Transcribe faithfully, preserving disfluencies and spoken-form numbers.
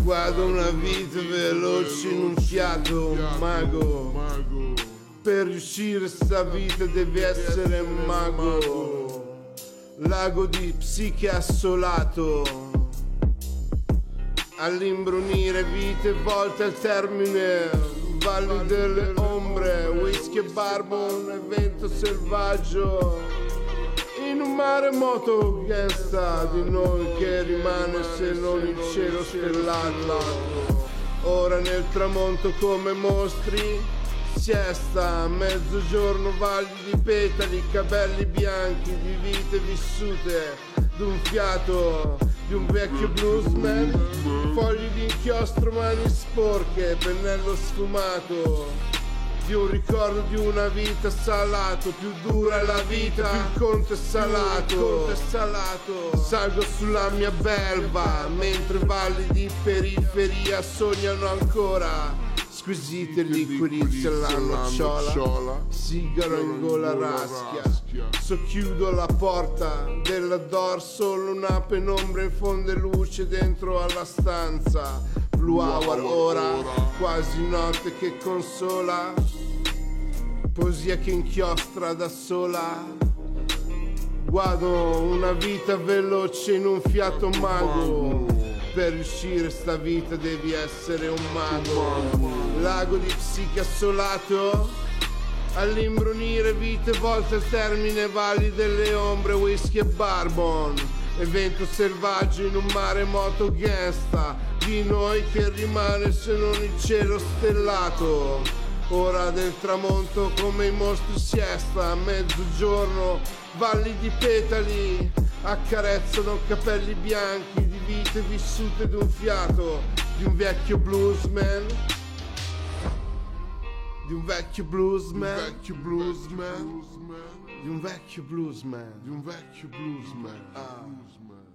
Guardo una vita veloce in un fiato, un mago. Per riuscire sta vita devi essere un mago. Lago di psiche assolato, all'imbrunire vite volte al termine. Valli delle ombre, whisky e barbon, evento selvaggio. In un maremoto gangsta di noi che rimane se non il cielo stellato. Ora nel tramonto come mostri, siesta, a mezzogiorno valli di petali, capelli bianchi di vite vissute, d'un fiato di un vecchio bluesman, fogli di inchiostro, mani sporche, pennello sfumato di un ricordo di una vita salato. Più dura è la vita, più il conto è salato, il conto è salato. Salgo sulla mia belva mentre valli di periferia sognano ancora. Squisite liquirizia la nocciola, sigaro in gola raschia. Socchiudo la porta della door, solo una penombra infonde luce dentro alla stanza. Blue hour ora, quasi notte che consola, poesia che inchiostra da sola. Guardo una vita veloce in un fiato mago. Per riuscire sta vita devi essere un mago. Lago di psiche assolato, all'imbrunire vite volte al termine. Valli delle ombre, whisky e barbon, evento selvaggio in un maremoto gangsta di noi che rimane se non il cielo stellato. Ora del tramonto come i mostri siesta, a mezzogiorno valli di petali accarezzano capelli bianchi di vite vissute d'un fiato di un vecchio bluesman, di un vecchio bluesman, vecchio bluesman, di un vecchio bluesman, di un vecchio bluesman. Ah.